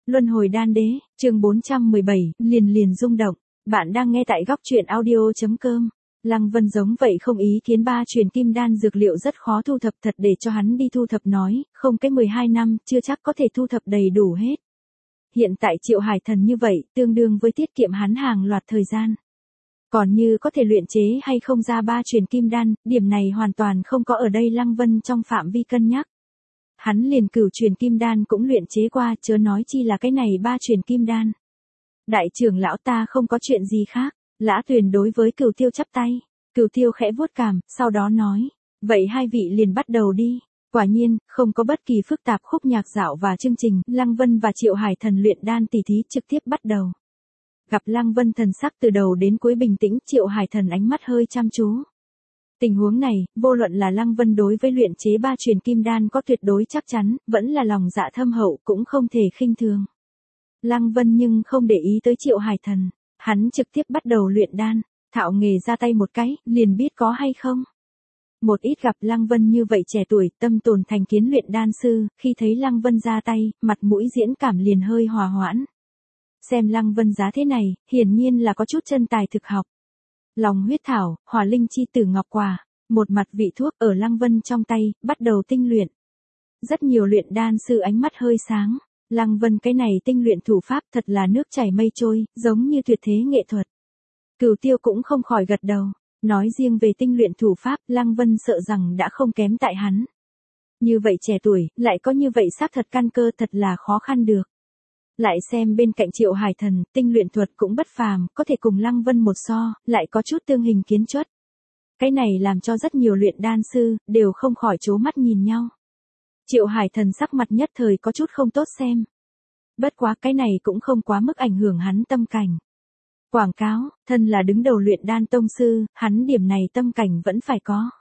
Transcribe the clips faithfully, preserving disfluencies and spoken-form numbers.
Luân hồi đan đế, chương bốn trăm mười bảy, liền liền rung động. Bạn đang nghe tại góc truyện audio.com. Lăng Vân giống vậy không ý kiến ba truyền kim đan dược liệu rất khó thu thập thật để cho hắn đi thu thập nói, không cái mười hai năm, chưa chắc có thể thu thập đầy đủ hết. Hiện tại Triệu Hải Thần như vậy, tương đương với tiết kiệm hắn hàng loạt thời gian. Còn như có thể luyện chế hay không ra ba truyền kim đan, điểm này hoàn toàn không có ở đây Lăng Vân trong phạm vi cân nhắc. Hắn liền cửu truyền kim đan cũng luyện chế qua, chớ nói chi là cái này ba truyền kim đan. Đại trưởng lão ta không có chuyện gì khác, Lã Tuyền đối với Cửu Tiêu chắp tay. Cửu Tiêu khẽ vuốt cằm, sau đó nói, vậy hai vị liền bắt đầu đi. Quả nhiên, không có bất kỳ phức tạp khúc nhạc dạo và chương trình, Lăng Vân và Triệu Hải Thần luyện đan tỉ thí trực tiếp bắt đầu. Gặp Lăng Vân thần sắc từ đầu đến cuối bình tĩnh, Triệu Hải Thần ánh mắt hơi chăm chú. Tình huống này, vô luận là Lăng Vân đối với luyện chế ba truyền kim đan có tuyệt đối chắc chắn, vẫn là lòng dạ thâm hậu cũng không thể khinh thường. Lăng Vân nhưng không để ý tới Triệu Hải Thần, hắn trực tiếp bắt đầu luyện đan, thạo nghề ra tay một cái, liền biết có hay không. Một ít gặp Lăng Vân như vậy trẻ tuổi, tâm tồn thành kiến luyện đan sư, khi thấy Lăng Vân ra tay, mặt mũi diễn cảm liền hơi hòa hoãn. Xem Lăng Vân giá thế này, hiển nhiên là có chút chân tài thực học. Lòng huyết thảo, hỏa linh chi tử ngọc quả, một mặt vị thuốc ở Lăng Vân trong tay, bắt đầu tinh luyện. Rất nhiều luyện đan sư ánh mắt hơi sáng, Lăng Vân cái này tinh luyện thủ pháp thật là nước chảy mây trôi, giống như tuyệt thế nghệ thuật. Cửu Tiêu cũng không khỏi gật đầu, nói riêng về tinh luyện thủ pháp, Lăng Vân sợ rằng đã không kém tại hắn. Như vậy trẻ tuổi, lại có như vậy xác thật căn cơ thật là khó khăn được. Lại xem bên cạnh Triệu Hải Thần, tinh luyện thuật cũng bất phàm, có thể cùng Lăng Vân một so, lại có chút tương hình kiến chất. Cái này làm cho rất nhiều luyện đan sư, đều không khỏi trố mắt nhìn nhau. Triệu Hải Thần sắc mặt nhất thời có chút không tốt xem. Bất quá cái này cũng không quá mức ảnh hưởng hắn tâm cảnh. Quảng cáo, thân là đứng đầu luyện đan tông sư, hắn điểm này tâm cảnh vẫn phải có.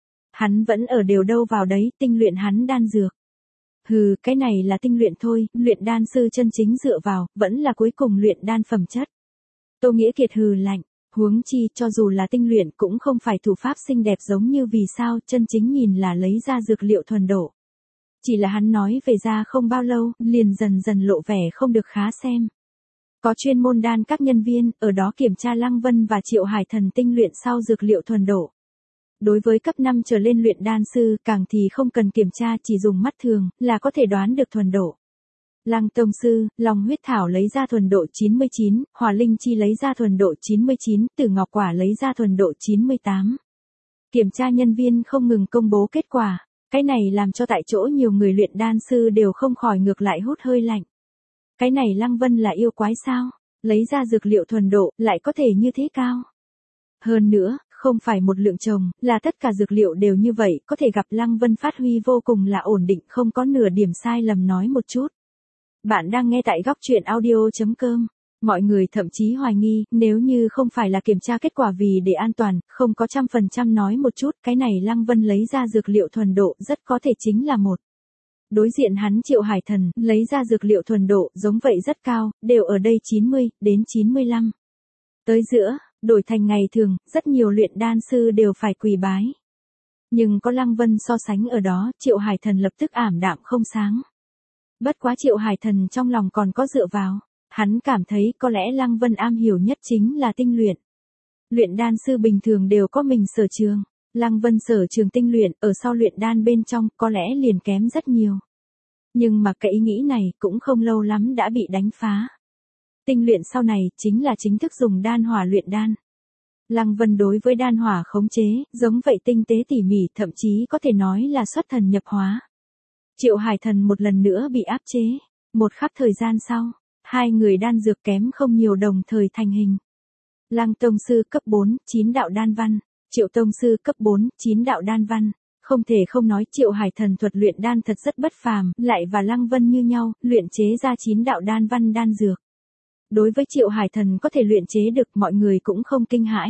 Hắn vẫn ở đều đâu vào đấy, tinh luyện hắn đan dược. Hừ, cái này là tinh luyện thôi, luyện đan sư chân chính dựa vào, vẫn là cuối cùng luyện đan phẩm chất. Tô Nghĩa Kiệt hừ lạnh, huống chi cho dù là tinh luyện cũng không phải thủ pháp xinh đẹp giống như vì sao, chân chính nhìn là lấy ra dược liệu thuần độ. Chỉ là hắn nói về ra không bao lâu, liền dần dần lộ vẻ không được khá xem. Có chuyên môn đan các nhân viên, ở đó kiểm tra Lăng Vân và Triệu Hải Thần tinh luyện sau dược liệu thuần độ. Đối với cấp năm trở lên luyện đan sư, càng thì không cần kiểm tra, chỉ dùng mắt thường, là có thể đoán được thuần độ. Lăng tông sư, long huyết thảo lấy ra thuần độ chín mươi chín, hỏa linh chi lấy ra thuần độ chín mươi chín, tử ngọc quả lấy ra thuần độ chín mươi tám. Kiểm tra nhân viên không ngừng công bố kết quả, cái này làm cho tại chỗ nhiều người luyện đan sư đều không khỏi ngược lại hút hơi lạnh. Cái này Lăng Vân là yêu quái sao? Lấy ra dược liệu thuần độ, lại có thể như thế cao? Hơn nữa, không phải một lượng trồng, là tất cả dược liệu đều như vậy, có thể gặp Lăng Vân phát huy vô cùng là ổn định, không có nửa điểm sai lầm nói một chút. Bạn đang nghe tại góc truyện audio.com. Mọi người thậm chí hoài nghi, nếu như không phải là kiểm tra kết quả vì để an toàn, không có trăm phần trăm nói một chút, cái này Lăng Vân lấy ra dược liệu thuần độ rất có thể chính là một. Đối diện hắn Triệu Hải Thần, lấy ra dược liệu thuần độ, giống vậy rất cao, đều ở đây chín mươi, đến chín mươi lăm. Tới giữa, đổi thành ngày thường, rất nhiều luyện đan sư đều phải quỳ bái. Nhưng có Lăng Vân so sánh ở đó, Triệu Hải Thần lập tức ảm đạm không sáng. Bất quá Triệu Hải Thần trong lòng còn có dựa vào, hắn cảm thấy có lẽ Lăng Vân am hiểu nhất chính là tinh luyện. Luyện đan sư bình thường đều có mình sở trường. Lăng Vân sở trường tinh luyện, ở sau luyện đan bên trong, có lẽ liền kém rất nhiều. Nhưng mà cái ý nghĩ này, cũng không lâu lắm đã bị đánh phá. Tinh luyện sau này, chính là chính thức dùng đan hỏa luyện đan. Lăng Vân đối với đan hỏa khống chế, giống vậy tinh tế tỉ mỉ, thậm chí có thể nói là xuất thần nhập hóa. Triệu Hải Thần một lần nữa bị áp chế. Một khắc thời gian sau, hai người đan dược kém không nhiều đồng thời thành hình. Lăng tông sư cấp bốn, chín đạo đan văn. Triệu tông sư cấp bốn, chín đạo đan văn. Không thể không nói Triệu Hải Thần thuật luyện đan thật rất bất phàm, lại và Lăng Vân như nhau, luyện chế ra chín đạo đan văn đan dược. Đối với Triệu Hải Thần có thể luyện chế được, mọi người cũng không kinh hãi.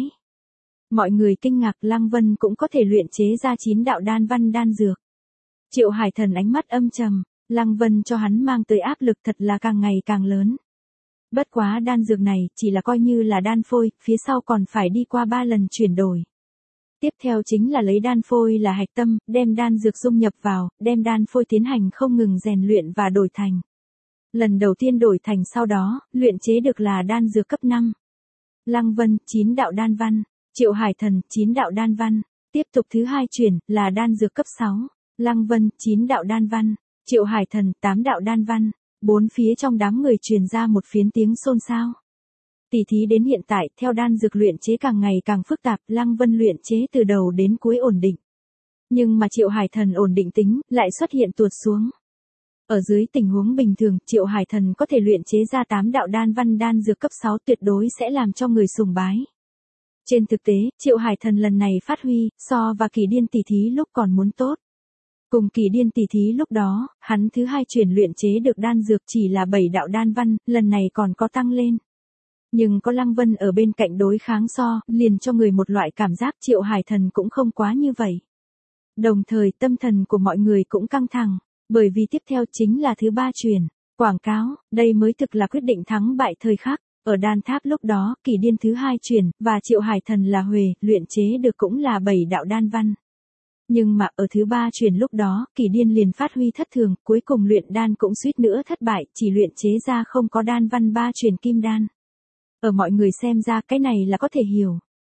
Mọi người kinh ngạc Lăng Vân cũng có thể luyện chế ra chín đạo đan văn đan dược. Triệu Hải Thần ánh mắt âm trầm, Lăng Vân cho hắn mang tới áp lực thật là càng ngày càng lớn. Bất quá đan dược này chỉ là coi như là đan phôi, phía sau còn phải đi qua ba lần chuyển đổi. Tiếp theo chính là lấy đan phôi là hạch tâm, đem đan dược dung nhập vào, đem đan phôi tiến hành không ngừng rèn luyện và đổi thành. Lần đầu tiên đổi thành sau đó, luyện chế được là đan dược cấp năm. Lăng Vân, chín đạo đan văn. Triệu Hải Thần, chín đạo đan văn. Tiếp tục thứ hai truyền, là đan dược cấp sáu. Lăng Vân, chín đạo đan văn. Triệu Hải Thần, tám đạo đan văn. Bốn phía trong đám người truyền ra một phiến tiếng xôn xao. Tỉ thí đến hiện tại, theo đan dược luyện chế càng ngày càng phức tạp, Lăng Vân luyện chế từ đầu đến cuối ổn định. Nhưng mà Triệu Hải Thần ổn định tính, lại xuất hiện tuột xuống. Ở dưới tình huống bình thường, Triệu Hải Thần có thể luyện chế ra tám đạo đan văn đan dược cấp sáu tuyệt đối sẽ làm cho người sùng bái. Trên thực tế, Triệu Hải Thần lần này phát huy, so và Kỳ Điên tỷ thí lúc còn muốn tốt. Cùng Kỳ Điên tỷ thí lúc đó, hắn thứ hai chuyển luyện chế được đan dược chỉ là bảy đạo đan văn, lần này còn có tăng lên. Nhưng có Lăng Vân ở bên cạnh đối kháng so, liền cho người một loại cảm giác Triệu Hải Thần cũng không quá như vậy. Đồng thời tâm thần của mọi người cũng căng thẳng, bởi vì tiếp theo chính là thứ ba truyền, quảng cáo, đây mới thực là quyết định thắng bại thời khắc. Ở đan tháp lúc đó, Kỳ Điên thứ hai truyền, và Triệu Hải Thần là Huề, luyện chế được cũng là bảy đạo đan văn. Nhưng mà ở thứ ba truyền lúc đó, Kỳ Điên liền phát huy thất thường, cuối cùng luyện đan cũng suýt nữa thất bại, chỉ luyện chế ra không có đan văn ba truyền kim đan. Ở mọi người xem ra cái này là có thể hiểu.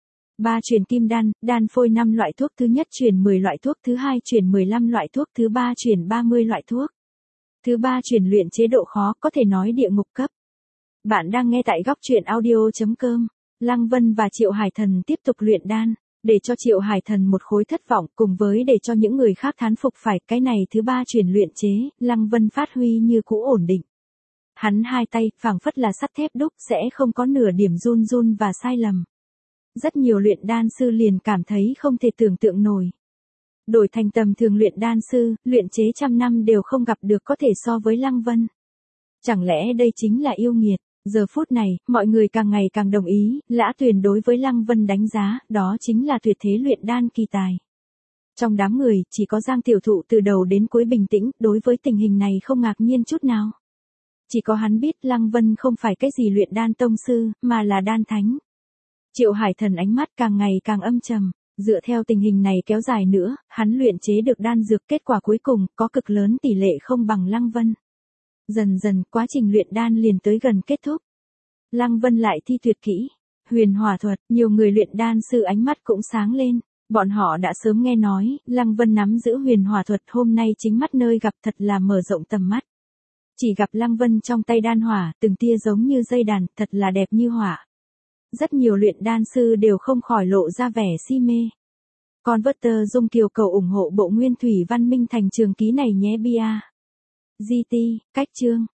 Ba truyền kim đan, đan phôi năm loại thuốc, thứ nhất truyền mười loại thuốc, thứ hai truyền mười lăm loại thuốc, thứ ba truyền ba mươi loại thuốc. Thứ ba truyền luyện chế độ khó có thể nói địa ngục cấp. Bạn đang nghe tại góc truyện audio chấm com. Lăng Vân và Triệu Hải Thần tiếp tục luyện đan, để cho Triệu Hải Thần một khối thất vọng, cùng với để cho những người khác thán phục phải, cái này thứ ba truyền luyện chế, Lăng Vân phát huy như cũ ổn định. Hắn hai tay, phảng phất là sắt thép đúc, sẽ không có nửa điểm run run và sai lầm. Rất nhiều luyện đan sư liền cảm thấy không thể tưởng tượng nổi. Đổi thành tầm thường luyện đan sư, luyện chế trăm năm đều không gặp được có thể so với Lăng Vân. Chẳng lẽ đây chính là yêu nghiệt? Giờ phút này, mọi người càng ngày càng đồng ý, Lã Tuyền đối với Lăng Vân đánh giá, đó chính là tuyệt thế luyện đan kỳ tài. Trong đám người, chỉ có Giang Tiểu Thụ từ đầu đến cuối bình tĩnh, đối với tình hình này không ngạc nhiên chút nào. Chỉ có hắn biết Lăng Vân không phải cái gì luyện đan tông sư, mà là đan thánh. Triệu Hải Thần ánh mắt càng ngày càng âm trầm, dựa theo tình hình này kéo dài nữa, hắn luyện chế được đan dược, kết quả cuối cùng, có cực lớn tỷ lệ không bằng Lăng Vân. Dần dần, quá trình luyện đan liền tới gần kết thúc. Lăng Vân lại thi tuyệt kỹ, huyền hỏa thuật, nhiều người luyện đan sư ánh mắt cũng sáng lên. Bọn họ đã sớm nghe nói, Lăng Vân nắm giữ huyền hỏa thuật, hôm nay chính mắt nơi gặp thật là mở rộng tầm mắt. Chỉ gặp Lăng Vân trong tay đan hỏa, từng tia giống như dây đàn, thật là đẹp như hỏa. Rất nhiều luyện đan sư đều không khỏi lộ ra vẻ si mê. Converter Dung Kiều cầu ủng hộ bộ nguyên thủy văn minh thành trường ký này nhé bia. giê tê, cách chương.